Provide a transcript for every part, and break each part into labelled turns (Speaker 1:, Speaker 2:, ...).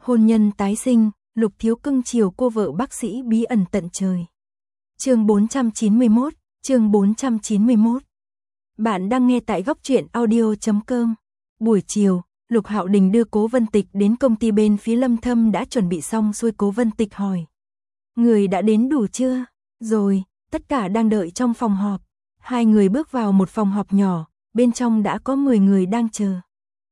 Speaker 1: Hôn nhân tái sinh, Lục Thiếu cưng chiều cô vợ bác sĩ bí ẩn tận trời. Chương 491. Bạn đang nghe tại góc truyện audio.com. Buổi chiều, Lục Hạo Đình đưa Cố Vân Tịch đến công ty bên phía Lâm Thâm đã chuẩn bị xong xuôi. Cố Vân Tịch hỏi: "Người đã đến đủ chưa?" "Rồi." Tất cả đang đợi trong phòng họp. Hai người bước vào một phòng họp nhỏ, bên trong đã có 10 người đang chờ.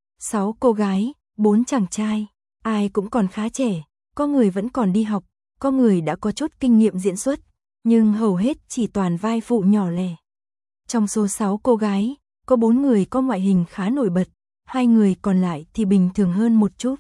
Speaker 1: 6 cô gái, 4 chàng trai, ai cũng còn khá trẻ, có người vẫn còn đi học, có người đã có chút kinh nghiệm diễn xuất, nhưng hầu hết chỉ toàn vai phụ nhỏ lẻ. Trong số 6 cô gái, có 4 người có ngoại hình khá nổi bật, 2 người còn lại thì bình thường hơn một chút.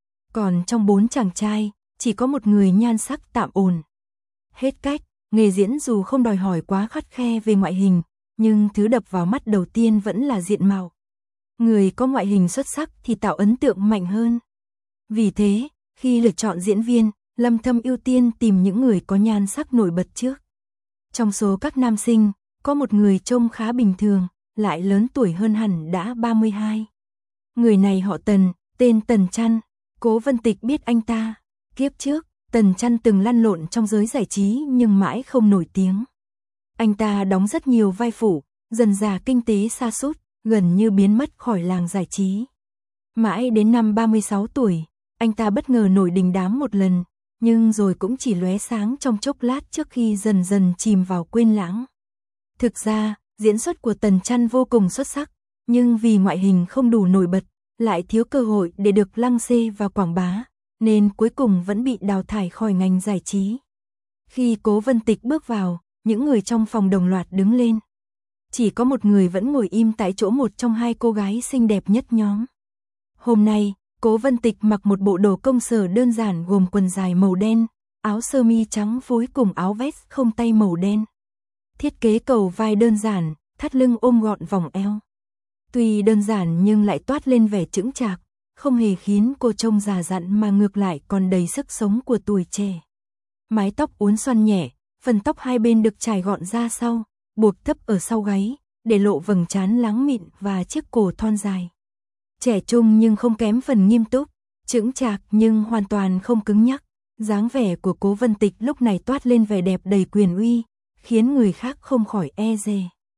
Speaker 1: Còn trong 4 chàng trai, chỉ có một người nhan sắc tạm ổn. Hết cách, nghề diễn dù không đòi hỏi quá khắt khe về ngoại hình, nhưng thứ đập vào mắt đầu tiên vẫn là diện mạo. Người có ngoại hình xuất sắc thì tạo ấn tượng mạnh hơn. Vì thế, khi lựa chọn diễn viên, Lâm Thâm ưu tiên tìm những người có nhan sắc nổi bật trước. Trong số các nam sinh, có một người trông khá bình thường, lại lớn tuổi hơn hẳn đã 32. Người này họ Tần, tên Tần Chăn. Cố Vân Tịch biết anh ta. Kiếp trước, Tần Chăn từng lăn lộn trong giới giải trí nhưng mãi không nổi tiếng. Anh ta đóng rất nhiều vai phụ, dần dà kinh tế sa sút, gần như biến mất khỏi làng giải trí. Mãi đến năm 36 tuổi, anh ta bất ngờ nổi đình đám một lần, nhưng rồi cũng chỉ lóe sáng trong chốc lát trước khi dần dần chìm vào quên lãng. Thực ra, diễn xuất của Tần Chăn vô cùng xuất sắc, nhưng vì ngoại hình không đủ nổi bật, lại thiếu cơ hội để được lăng xê và quảng bá, nên cuối cùng vẫn bị đào thải khỏi ngành giải trí. Khi Cố Vân Tịch bước vào, những người trong phòng đồng loạt đứng lên. Chỉ có một người vẫn ngồi im tại chỗ, một trong hai cô gái xinh đẹp nhất nhóm. Hôm nay, Cố Vân Tịch mặc một bộ đồ công sở đơn giản gồm quần dài màu đen, áo sơ mi trắng phối cùng áo vest không tay màu đen. Thiết kế cầu vai đơn giản, thắt lưng ôm gọn vòng eo. Tuy đơn giản nhưng lại toát lên vẻ chững chạc, không hề khiến cô trông già dặn mà ngược lại còn đầy sức sống của tuổi trẻ. Mái tóc uốn xoăn nhẹ, phần tóc hai bên được trải gọn ra sau, buộc thấp ở sau gáy, để lộ vầng trán láng mịn và chiếc cổ thon dài. Trẻ trung nhưng không kém phần nghiêm túc, chững chạc nhưng hoàn toàn không cứng nhắc. Dáng vẻ của Cố Vân Tịch lúc này toát lên vẻ đẹp đầy quyền uy, khiến người khác không khỏi e dè.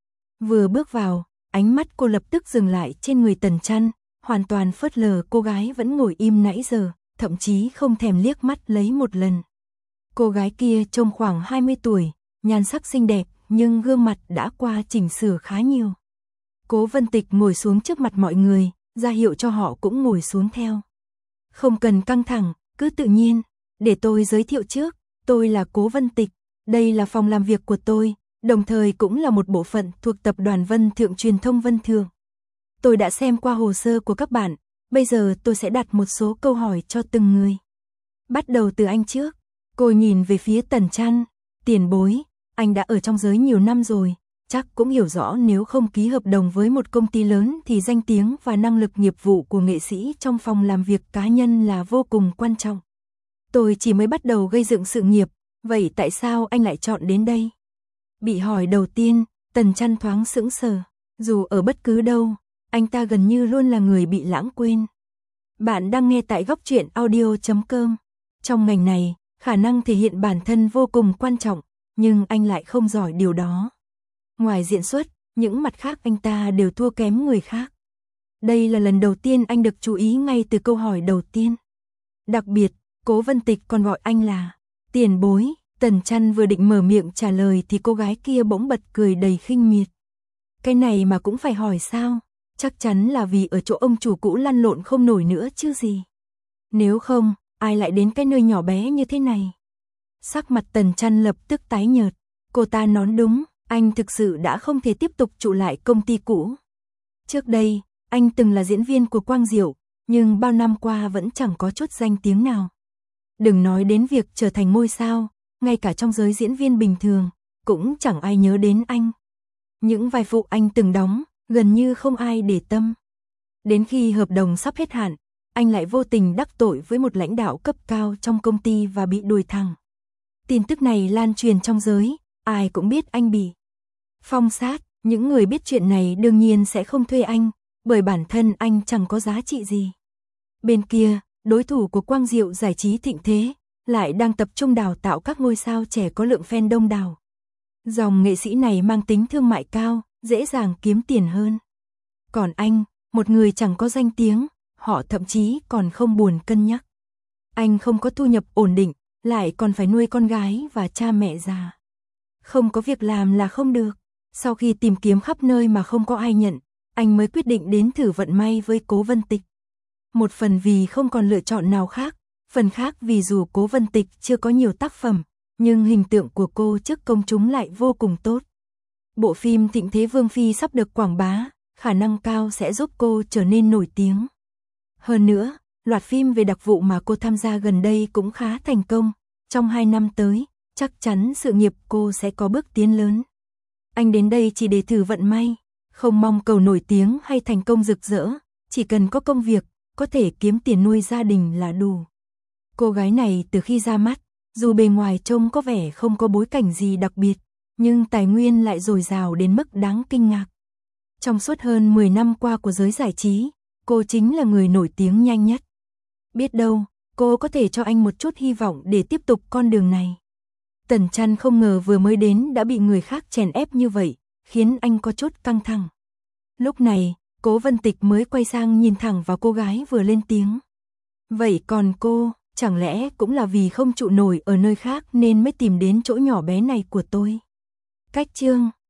Speaker 1: Vừa bước vào, ánh mắt cô lập tức dừng lại trên người Tần Chăn, hoàn toàn phớt lờ cô gái vẫn ngồi im nãy giờ, thậm chí không thèm liếc mắt lấy một lần. Cô gái kia trông khoảng 20 tuổi, nhan sắc xinh đẹp, nhưng gương mặt đã qua chỉnh sửa khá nhiều. Cố Vân Tịch ngồi xuống trước mặt mọi người, ra hiệu cho họ cũng ngồi xuống theo. "Không cần căng thẳng, cứ tự nhiên. Để tôi giới thiệu trước, tôi là Cố Vân Tịch. Đây là phòng làm việc của tôi, đồng thời cũng là một bộ phận thuộc tập đoàn Vân Thượng Truyền thông Vân Thượng. Tôi đã xem qua hồ sơ của các bạn, bây giờ tôi sẽ đặt một số câu hỏi cho từng người. Bắt đầu từ anh trước." Cô nhìn về phía Tần Chăn. "Tiền bối, anh đã ở trong giới nhiều năm rồi, chắc cũng hiểu rõ nếu không ký hợp đồng với một công ty lớn thì danh tiếng và năng lực nghiệp vụ của nghệ sĩ trong phòng làm việc cá nhân là vô cùng quan trọng. Tôi chỉ mới bắt đầu gây dựng sự nghiệp, vậy tại sao anh lại chọn đến đây?" Bị hỏi đầu tiên, Tần Chăn thoáng sững sờ. Dù ở bất cứ đâu, anh ta gần như luôn là người bị lãng quên. Bạn đang nghe tại góc truyện audio.com. Trong ngành này, khả năng thể hiện bản thân vô cùng quan trọng, nhưng anh lại không giỏi điều đó. Ngoài diễn xuất, những mặt khác anh ta đều thua kém người khác. Đây là lần đầu tiên anh được chú ý ngay từ câu hỏi đầu tiên. Đặc biệt, Cố Vân Tịch còn gọi anh là tiền bối. Tần Chăn vừa định mở miệng trả lời thì cô gái kia bỗng bật cười đầy khinh miệt. "Cái này mà cũng phải hỏi sao? Chắc chắn là vì ở chỗ ông chủ cũ lăn lộn không nổi nữa chứ gì. Nếu không, ai lại đến cái nơi nhỏ bé như thế này?" Sắc mặt Tần Chăn lập tức tái nhợt. Cô ta nói đúng, anh thực sự đã không thể tiếp tục trụ lại công ty cũ. Trước đây, anh từng là diễn viên của Quang Diệu, nhưng bao năm qua vẫn chẳng có chút danh tiếng nào. Đừng nói đến việc trở thành ngôi sao, ngay cả trong giới diễn viên bình thường, cũng chẳng ai nhớ đến anh. Những vai phụ anh từng đóng, gần như không ai để tâm. Đến khi hợp đồng sắp hết hạn, anh lại vô tình đắc tội với một lãnh đạo cấp cao trong công ty và bị đuổi thẳng. Tin tức này lan truyền trong giới, ai cũng biết anh bị phong sát. Những người biết chuyện này đương nhiên sẽ không thuê anh, bởi bản thân anh chẳng có giá trị gì. Bên kia, đối thủ của Quang Diệu Giải trí thịnh thế, lại đang tập trung đào tạo các ngôi sao trẻ có lượng fan đông đảo. Dòng nghệ sĩ này mang tính thương mại cao, dễ dàng kiếm tiền hơn. Còn anh, một người chẳng có danh tiếng, họ thậm chí còn không buồn cân nhắc. Anh không có thu nhập ổn định, lại còn phải nuôi con gái và cha mẹ già. Không có việc làm là không được. Sau khi tìm kiếm khắp nơi mà không có ai nhận, anh mới quyết định đến thử vận may với Cố Vân Tịch. Một phần vì không còn lựa chọn nào khác, phần khác vì dù Cố Vân Tịch chưa có nhiều tác phẩm, nhưng hình tượng của cô trước công chúng lại vô cùng tốt. Bộ phim Thịnh Thế Vương Phi sắp được quảng bá, khả năng cao sẽ giúp cô trở nên nổi tiếng. Hơn nữa, loạt phim về đặc vụ mà cô tham gia gần đây cũng khá thành công. Trong 2 năm tới, chắc chắn sự nghiệp cô sẽ có bước tiến lớn. Anh đến đây chỉ để thử vận may, không mong cầu nổi tiếng hay thành công rực rỡ, chỉ cần có công việc, có thể kiếm tiền nuôi gia đình là đủ. Cô gái này từ khi ra mắt, dù bề ngoài trông có vẻ không có bối cảnh gì đặc biệt, nhưng tài nguyên lại dồi dào đến mức đáng kinh ngạc. Trong suốt hơn 10 năm qua của giới giải trí, cô chính là người nổi tiếng nhanh nhất. Biết đâu, cô có thể cho anh một chút hy vọng để tiếp tục con đường này. Tần Trăn không ngờ vừa mới đến đã bị người khác chèn ép như vậy, khiến anh có chút căng thẳng. Lúc này, Cố Vân Tịch mới quay sang nhìn thẳng vào cô gái vừa lên tiếng. Vậy còn cô, chẳng lẽ cũng là vì không trụ nổi ở nơi khác nên mới tìm đến chỗ nhỏ bé này của tôi? Cách chương